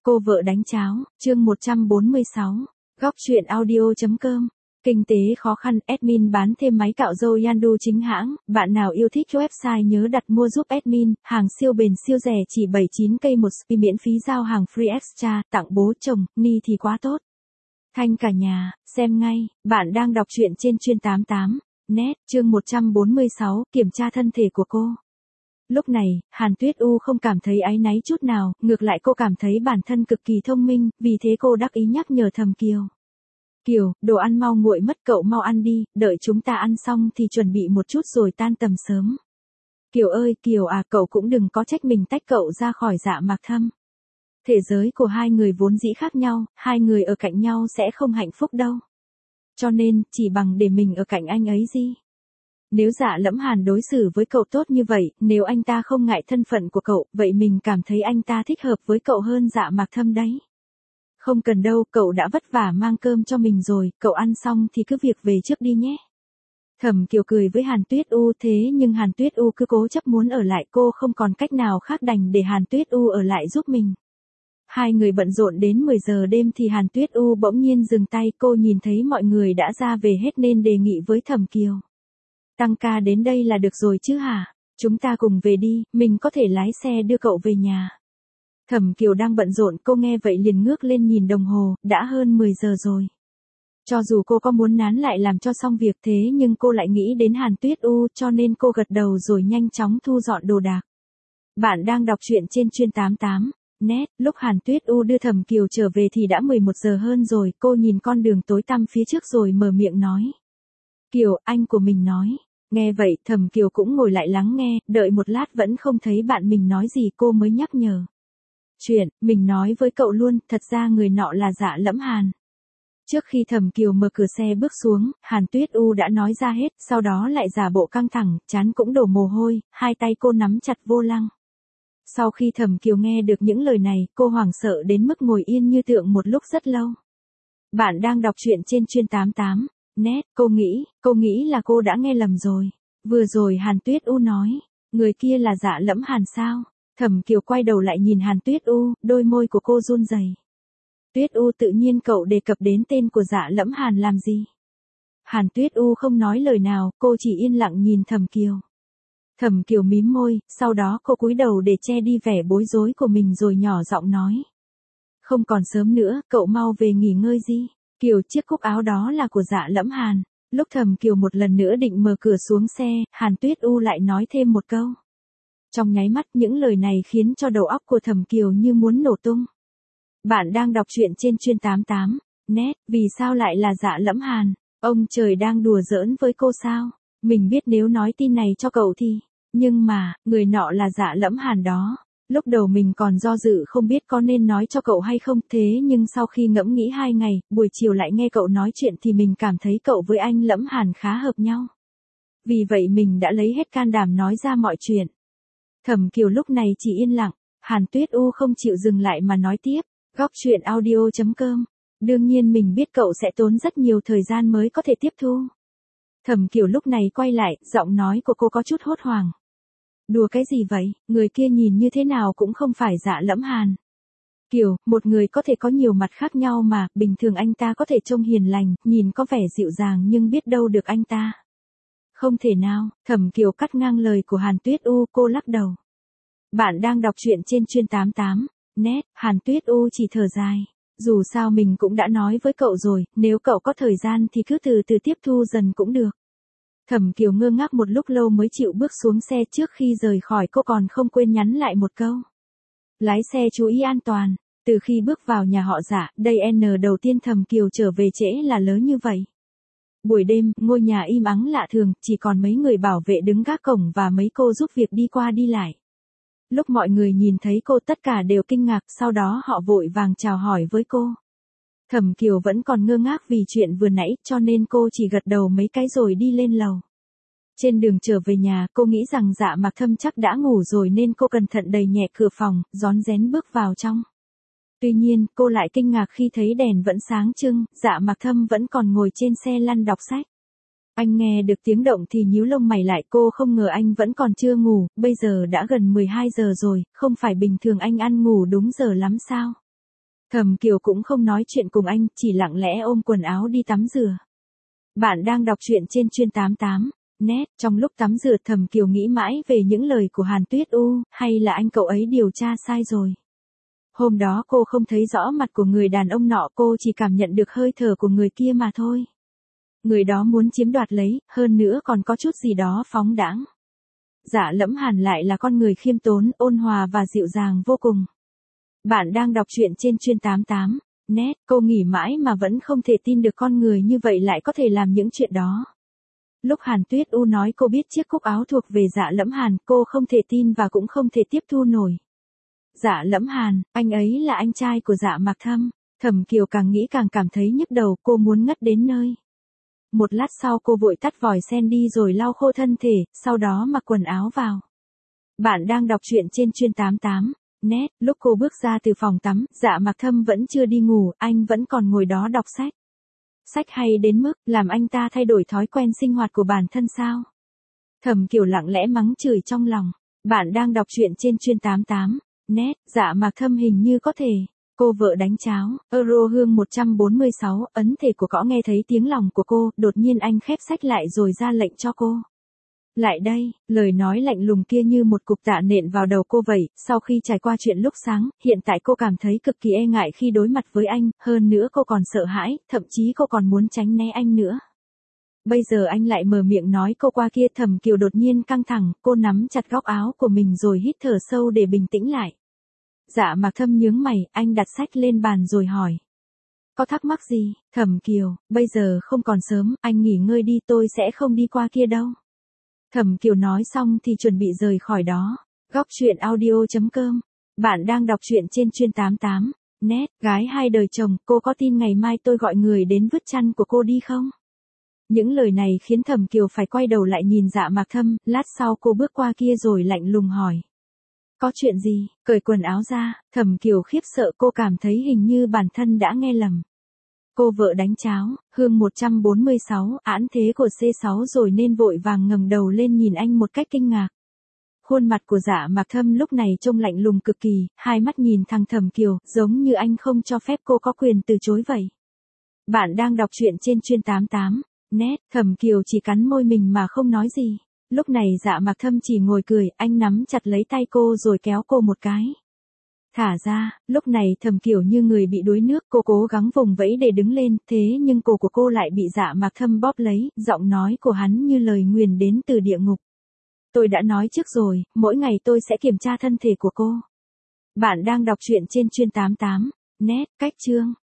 Cô vợ đánh cháo, chương 146. Góc truyện audio.com. Kinh tế khó khăn, admin bán thêm máy cạo râu Yandu chính hãng, bạn nào yêu thích website nhớ đặt mua giúp admin, hàng siêu bền siêu rẻ chỉ 79k một spi miễn phí giao hàng free extra, tặng bố chồng, ni thì quá tốt. Thanh cả nhà, xem ngay, bạn đang đọc truyện trên chuyên 88. Net, chương 146, kiểm tra thân thể của cô. Lúc này, Hàn Tuyết U không cảm thấy áy náy chút nào, ngược lại cô cảm thấy bản thân cực kỳ thông minh, vì thế cô đắc ý nhắc nhở Thẩm Kiều. Kiều, đồ ăn mau nguội mất, cậu mau ăn đi, đợi chúng ta ăn xong thì chuẩn bị một chút rồi tan tầm sớm. Kiều ơi, Kiều à, cậu cũng đừng có trách mình tách cậu ra khỏi Dạ Mạc Thâm. Thể giới của hai người vốn dĩ khác nhau, hai người ở cạnh nhau sẽ không hạnh phúc đâu. Cho nên, chỉ bằng để mình ở cạnh anh ấy gì. Nếu Dạ Lẫm Hàn đối xử với cậu tốt như vậy, nếu anh ta không ngại thân phận của cậu, vậy mình cảm thấy anh ta thích hợp với cậu hơn Dạ Mạc Thâm đấy. Không cần đâu, cậu đã vất vả mang cơm cho mình rồi, cậu ăn xong thì cứ việc về trước đi nhé. Thẩm Kiều cười với Hàn Tuyết U, thế nhưng Hàn Tuyết U cứ cố chấp muốn ở lại, cô không còn cách nào khác đành để Hàn Tuyết U ở lại giúp mình. Hai người bận rộn đến 10 giờ đêm thì Hàn Tuyết U bỗng nhiên dừng tay, cô nhìn thấy mọi người đã ra về hết nên đề nghị với Thẩm Kiều. Tăng ca đến đây là được rồi chứ hả? Chúng ta cùng về đi, mình có thể lái xe đưa cậu về nhà. Thẩm Kiều đang bận rộn, cô nghe vậy liền ngước lên nhìn đồng hồ, đã hơn 10 giờ rồi. Cho dù cô có muốn nán lại làm cho xong việc thế nhưng cô lại nghĩ đến Hàn Tuyết U cho nên cô gật đầu rồi nhanh chóng thu dọn đồ đạc. Bạn đang đọc truyện trên chuyên 88. Net, lúc Hàn Tuyết U đưa Thẩm Kiều trở về thì đã 11 giờ hơn rồi, cô nhìn con đường tối tăm phía trước rồi mở miệng nói. Kiều, anh của mình nói. Nghe vậy, Thẩm Kiều cũng ngồi lại lắng nghe, đợi một lát vẫn không thấy bạn mình nói gì cô mới nhắc nhở. Chuyện, mình nói với cậu luôn, thật ra người nọ là Dạ Lẫm Hàn. Trước khi Thẩm Kiều mở cửa xe bước xuống, Hàn Tuyết U đã nói ra hết, sau đó lại giả bộ căng thẳng, trán cũng đổ mồ hôi, hai tay cô nắm chặt vô lăng. Sau khi Thẩm Kiều nghe được những lời này, cô hoảng sợ đến mức ngồi yên như tượng một lúc rất lâu. Bạn đang đọc truyện trên chuyên 88. Net, cô nghĩ là cô đã nghe lầm rồi. Vừa rồi Hàn Tuyết U nói, người kia là Dạ Lẫm Hàn sao? Thẩm Kiều quay đầu lại nhìn Hàn Tuyết U, đôi môi của cô run rẩy. Tuyết U, tự nhiên cậu đề cập đến tên của Dạ Lẫm Hàn làm gì? Hàn Tuyết U không nói lời nào, cô chỉ yên lặng nhìn Thẩm Kiều. Thẩm Kiều mím môi, sau đó cô cúi đầu để che đi vẻ bối rối của mình rồi nhỏ giọng nói. Không còn sớm nữa, cậu mau về nghỉ ngơi đi. Kiều, chiếc cúc áo đó là của Dạ Lẫm Hàn. Lúc Thẩm Kiều một lần nữa định mở cửa xuống xe, Hàn Tuyết U lại nói thêm một câu. Trong nháy mắt những lời này khiến cho đầu óc của Thẩm Kiều như muốn nổ tung. Bạn đang đọc truyện trên chuyên 88. Net, vì sao lại là Dạ Lẫm Hàn? Ông trời đang đùa giỡn với cô sao? Mình biết nếu nói tin này cho cậu thì. Nhưng mà, người nọ là Dạ Lẫm Hàn đó. Lúc đầu mình còn do dự không biết có nên nói cho cậu hay không, thế nhưng sau khi ngẫm nghĩ 2 ngày, buổi chiều lại nghe cậu nói chuyện thì mình cảm thấy cậu với anh Lẫm Hàn khá hợp nhau. Vì vậy mình đã lấy hết can đảm nói ra mọi chuyện. Thẩm Kiều lúc này chỉ yên lặng, Hàn Tuyết U không chịu dừng lại mà nói tiếp, góc truyện audio.com. Đương nhiên mình biết cậu sẽ tốn rất nhiều thời gian mới có thể tiếp thu. Thẩm Kiều lúc này quay lại, giọng nói của cô có chút hốt hoảng. Đùa cái gì vậy, người kia nhìn như thế nào cũng không phải Dạ Lẫm Hàn. Kiều, một người có thể có nhiều mặt khác nhau mà, bình thường anh ta có thể trông hiền lành, nhìn có vẻ dịu dàng nhưng biết đâu được anh ta. Không thể nào, Thẩm Kiều cắt ngang lời của Hàn Tuyết U, cô lắc đầu. Bạn đang đọc truyện trên chuyên 88. Net, Hàn Tuyết U chỉ thở dài. Dù sao mình cũng đã nói với cậu rồi, nếu cậu có thời gian thì cứ từ từ tiếp thu dần cũng được. Thẩm Kiều ngơ ngác một lúc lâu mới chịu bước xuống xe, trước khi rời khỏi cô còn không quên nhắn lại một câu. Lái xe chú ý an toàn. Từ khi bước vào nhà họ Dạ, đây đầu tiên Thẩm Kiều trở về trễ là lớn như vậy. Buổi đêm, ngôi nhà im ắng lạ thường, chỉ còn mấy người bảo vệ đứng gác cổng và mấy cô giúp việc đi qua đi lại. Lúc mọi người nhìn thấy cô tất cả đều kinh ngạc, sau đó họ vội vàng chào hỏi với cô. Thẩm Kiều vẫn còn ngơ ngác vì chuyện vừa nãy cho nên cô chỉ gật đầu mấy cái rồi đi lên lầu. Trên đường trở về nhà, cô nghĩ rằng Dạ Mạc Thâm chắc đã ngủ rồi nên cô cẩn thận đẩy nhẹ cửa phòng, rón rén bước vào trong. Tuy nhiên, cô lại kinh ngạc khi thấy đèn vẫn sáng trưng, Dạ Mạc Thâm vẫn còn ngồi trên xe lăn đọc sách. Anh nghe được tiếng động thì nhíu lông mày lại, cô không ngờ anh vẫn còn chưa ngủ, bây giờ đã gần 12 giờ rồi, không phải bình thường anh ăn ngủ đúng giờ lắm sao? Thẩm Kiều cũng không nói chuyện cùng anh, chỉ lặng lẽ ôm quần áo đi tắm rửa. Bạn đang đọc truyện trên Chuyên 88. Net, trong lúc tắm rửa Thẩm Kiều nghĩ mãi về những lời của Hàn Tuyết U, hay là anh cậu ấy điều tra sai rồi. Hôm đó cô không thấy rõ mặt của người đàn ông nọ, cô chỉ cảm nhận được hơi thở của người kia mà thôi. Người đó muốn chiếm đoạt lấy, hơn nữa còn có chút gì đó phóng đãng. Dạ Lẫm Hàn lại là con người khiêm tốn, ôn hòa và dịu dàng vô cùng. Bạn đang đọc truyện trên Chuyên 88. Net, cô nghĩ mãi mà vẫn không thể tin được con người như vậy lại có thể làm những chuyện đó. Lúc Hàn Tuyết U nói cô biết chiếc cúc áo thuộc về Dạ Lẫm Hàn, cô không thể tin và cũng không thể tiếp thu nổi. Dạ Lẫm Hàn, anh ấy là anh trai của Dạ Mạc Thâm. Thẩm Kiều càng nghĩ càng cảm thấy nhức đầu, cô muốn ngất đến nơi. Một lát sau cô vội tắt vòi sen đi rồi lau khô thân thể, sau đó mặc quần áo vào. Bạn đang đọc truyện trên Chuyên 88. Net, lúc cô bước ra từ phòng tắm, Dạ Mạc Thâm vẫn chưa đi ngủ, anh vẫn còn ngồi đó đọc sách. Sách hay đến mức làm anh ta thay đổi thói quen sinh hoạt của bản thân sao? Thẩm Kiều lặng lẽ mắng chửi trong lòng. Bạn đang đọc truyện trên Chuyên 88. Net, Dạ Mạc Thâm hình như có thể. Cô vợ đánh cháo. Euro hương 146, ấn thể của cõ nghe thấy tiếng lòng của cô, đột nhiên anh khép sách lại rồi ra lệnh cho cô. Lại đây, lời nói lạnh lùng kia như một cục tạ nện vào đầu cô vậy, sau khi trải qua chuyện lúc sáng, hiện tại cô cảm thấy cực kỳ e ngại khi đối mặt với anh, hơn nữa cô còn sợ hãi, thậm chí cô còn muốn tránh né anh nữa. Bây giờ anh lại mở miệng nói cô qua kia. Thẩm Kiều đột nhiên căng thẳng, cô nắm chặt góc áo của mình rồi hít thở sâu để bình tĩnh lại. Dạ Mạc Thâm nhướng mày, anh đặt sách lên bàn rồi hỏi. Có thắc mắc gì? Thẩm Kiều, bây giờ không còn sớm, anh nghỉ ngơi đi, tôi sẽ không đi qua kia đâu. Thẩm Kiều nói xong thì chuẩn bị rời khỏi đó. Góc truyện audio.com. Bạn đang đọc truyện trên Chuyên 88. Net, gái hai đời chồng, cô có tin ngày mai tôi gọi người đến vứt chăn của cô đi không? Những lời này khiến Thẩm Kiều phải quay đầu lại nhìn Dạ Mạc Thâm, lát sau cô bước qua kia rồi lạnh lùng hỏi. Có chuyện gì? Cởi quần áo ra. Thẩm Kiều khiếp sợ, cô cảm thấy hình như bản thân đã nghe lầm. Cô vợ đánh cháo, hương 146, án thế của C6 rồi nên vội vàng ngẩng đầu lên nhìn anh một cách kinh ngạc. Khuôn mặt của Dạ Mạc Thâm lúc này trông lạnh lùng cực kỳ, hai mắt nhìn thẳng Thẩm Kiều, giống như anh không cho phép cô có quyền từ chối vậy. Bạn đang đọc truyện trên Chuyên 88. Net, Thẩm Kiều chỉ cắn môi mình mà không nói gì. Lúc này Dạ Mạc Thâm chỉ ngồi cười, anh nắm chặt lấy tay cô rồi kéo cô một cái. Thả ra, lúc này Thẩm Kiều như người bị đuối nước, cô cố gắng vùng vẫy để đứng lên, thế nhưng cổ của cô lại bị Dạ Mạc Thâm bóp lấy, giọng nói của hắn như lời nguyền đến từ địa ngục. Tôi đã nói trước rồi, mỗi ngày tôi sẽ kiểm tra thân thể của cô. Bạn đang đọc truyện trên Chuyên 88. Net, cách chương.